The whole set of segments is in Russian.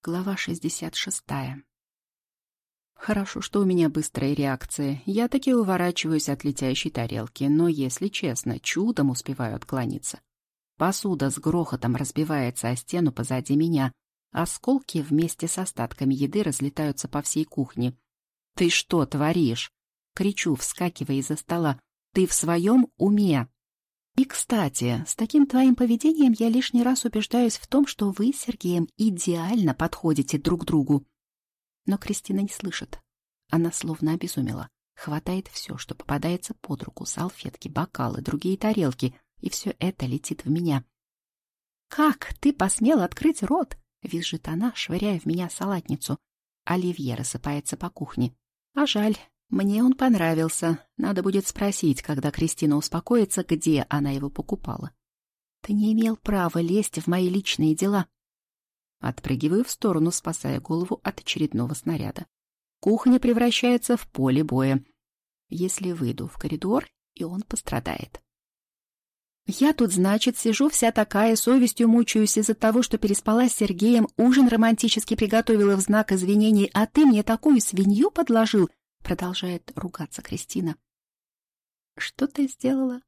Глава 66. Хорошо, что у меня быстрая реакция. Я таки уворачиваюсь от летящей тарелки, но, если честно, чудом успеваю отклониться. Посуда с грохотом разбивается о стену позади меня. Осколки вместе с остатками еды разлетаются по всей кухне. «Ты что творишь?» — кричу, вскакивая из-за стола. «Ты в своем уме?» И, кстати, с таким твоим поведением я лишний раз убеждаюсь в том, что вы с Сергеем идеально подходите друг другу. Но Кристина не слышит. Она словно обезумела. Хватает все, что попадается под руку: салфетки, бокалы, другие тарелки, и все это летит в меня. «Как ты посмела открыть рот?» — визжит она, швыряя в меня салатницу. Оливье рассыпается по кухне. А жаль. Мне он понравился. Надо будет спросить, когда Кристина успокоится, где она его покупала. Ты не имел права лезть в мои личные дела. Отпрыгиваю в сторону, спасая голову от очередного снаряда. Кухня превращается в поле боя. Если выйду в коридор, и он пострадает. Я тут, значит, сижу вся такая, совестью мучаюсь из-за того, что переспала с Сергеем, ужин романтически приготовила в знак извинений, а ты мне такую свинью подложил. Продолжает ругаться Кристина. Что ты сделала?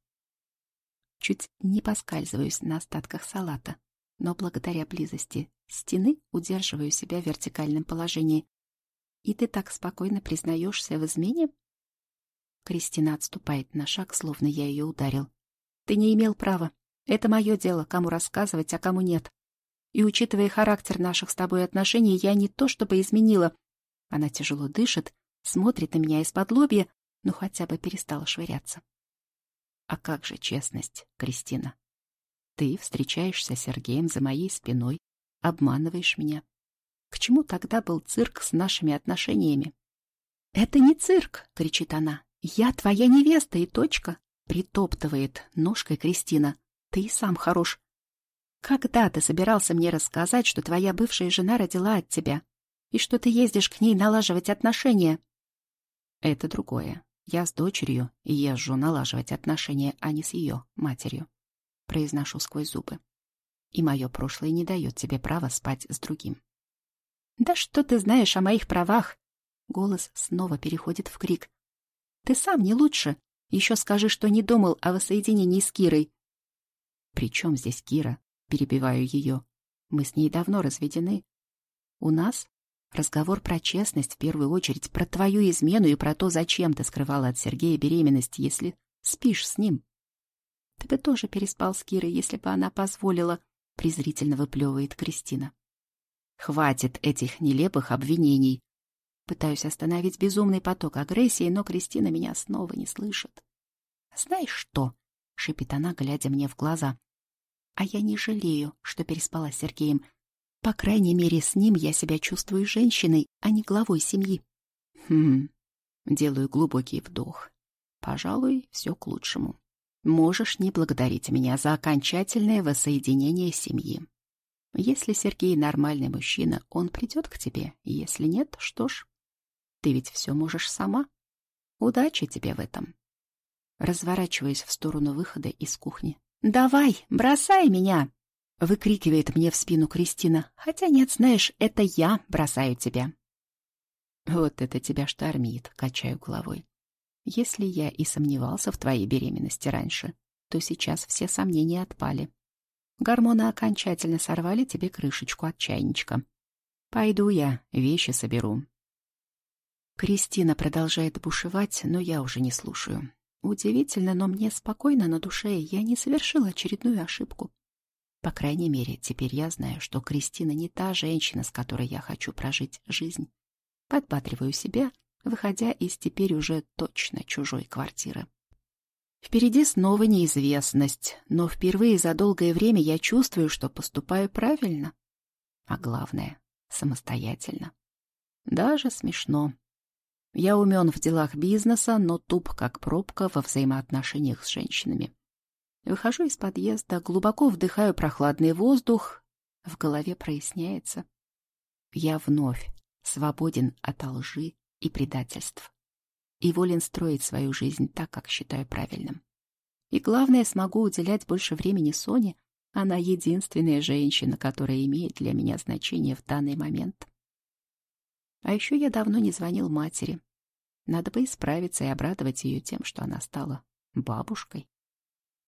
Чуть не поскальзываюсь на остатках салата, но благодаря близости стены удерживаю себя в вертикальном положении. И ты так спокойно признаешься в измене? Кристина отступает на шаг, словно я ее ударил. Ты не имел права. Это мое дело, кому рассказывать, а кому нет. И учитывая характер наших с тобой отношений, я не то чтобы изменила. Она тяжело дышит, смотрит на меня из-под лобья, но хотя бы перестала швыряться. А как же честность, Кристина? Ты встречаешься с Сергеем за моей спиной, обманываешь меня. К чему тогда был цирк с нашими отношениями? «Это не цирк!» — кричит она. «Я твоя невеста и точка!» — притоптывает ножкой Кристина. «Ты и сам хорош. Когда ты собирался мне рассказать, что твоя бывшая жена родила от тебя, и что ты ездишь к ней налаживать отношения?» Это другое. Я с дочерью езжу налаживать отношения, а не с ее матерью. Произношу сквозь зубы. И мое прошлое не дает тебе права спать с другим. «Да что ты знаешь о моих правах?» Голос снова переходит в крик. «Ты сам не лучше. Еще скажи, что не думал о воссоединении с Кирой». «При чем здесь Кира?» Перебиваю ее. «Мы с ней давно разведены. У нас разговор про честность, в первую очередь, про твою измену и про то, зачем ты скрывала от Сергея беременность, если спишь с ним. Ты бы тоже переспал с Кирой, если бы она позволила», — презрительно выплевывает Кристина. «Хватит этих нелепых обвинений». Пытаюсь остановить безумный поток агрессии, но Кристина меня снова не слышит. «Знаешь что?» — шипит она, глядя мне в глаза. «А я не жалею, что переспала с Сергеем. По крайней мере, с ним я себя чувствую женщиной, а не главой семьи». Делаю глубокий вдох. Пожалуй, все к лучшему. Можешь не благодарить меня за окончательное воссоединение семьи. Если Сергей нормальный мужчина, он придет к тебе. Если нет, что ж, ты ведь все можешь сама. Удачи тебе в этом. Разворачиваюсь в сторону выхода из кухни. «Давай, бросай меня!» — выкрикивает мне в спину Кристина. «Хотя нет, знаешь, это я бросаю тебя». «Вот это тебя штормит», — качаю головой. «Если я и сомневался в твоей беременности раньше, то сейчас все сомнения отпали. Гормоны окончательно сорвали тебе крышечку от чайничка. Пойду я, вещи соберу». Кристина продолжает бушевать, но я уже не слушаю. Удивительно, но мне спокойно на душе, я не совершила очередную ошибку. По крайней мере, теперь я знаю, что Кристина не та женщина, с которой я хочу прожить жизнь. Подбадриваю себя, выходя из теперь уже точно чужой квартиры. Впереди снова неизвестность, но впервые за долгое время я чувствую, что поступаю правильно. А главное, самостоятельно. Даже смешно. Я умен в делах бизнеса, но туп как пробка во взаимоотношениях с женщинами. Выхожу из подъезда, глубоко вдыхаю прохладный воздух, в голове проясняется. Я вновь свободен от лжи и предательств и волен строить свою жизнь так, как считаю правильным. И главное, смогу уделять больше времени Соне, Она единственная женщина, которая имеет для меня значение в данный момент. А еще я давно не звонил матери. Надо бы исправиться и обрадовать ее тем, что она стала бабушкой.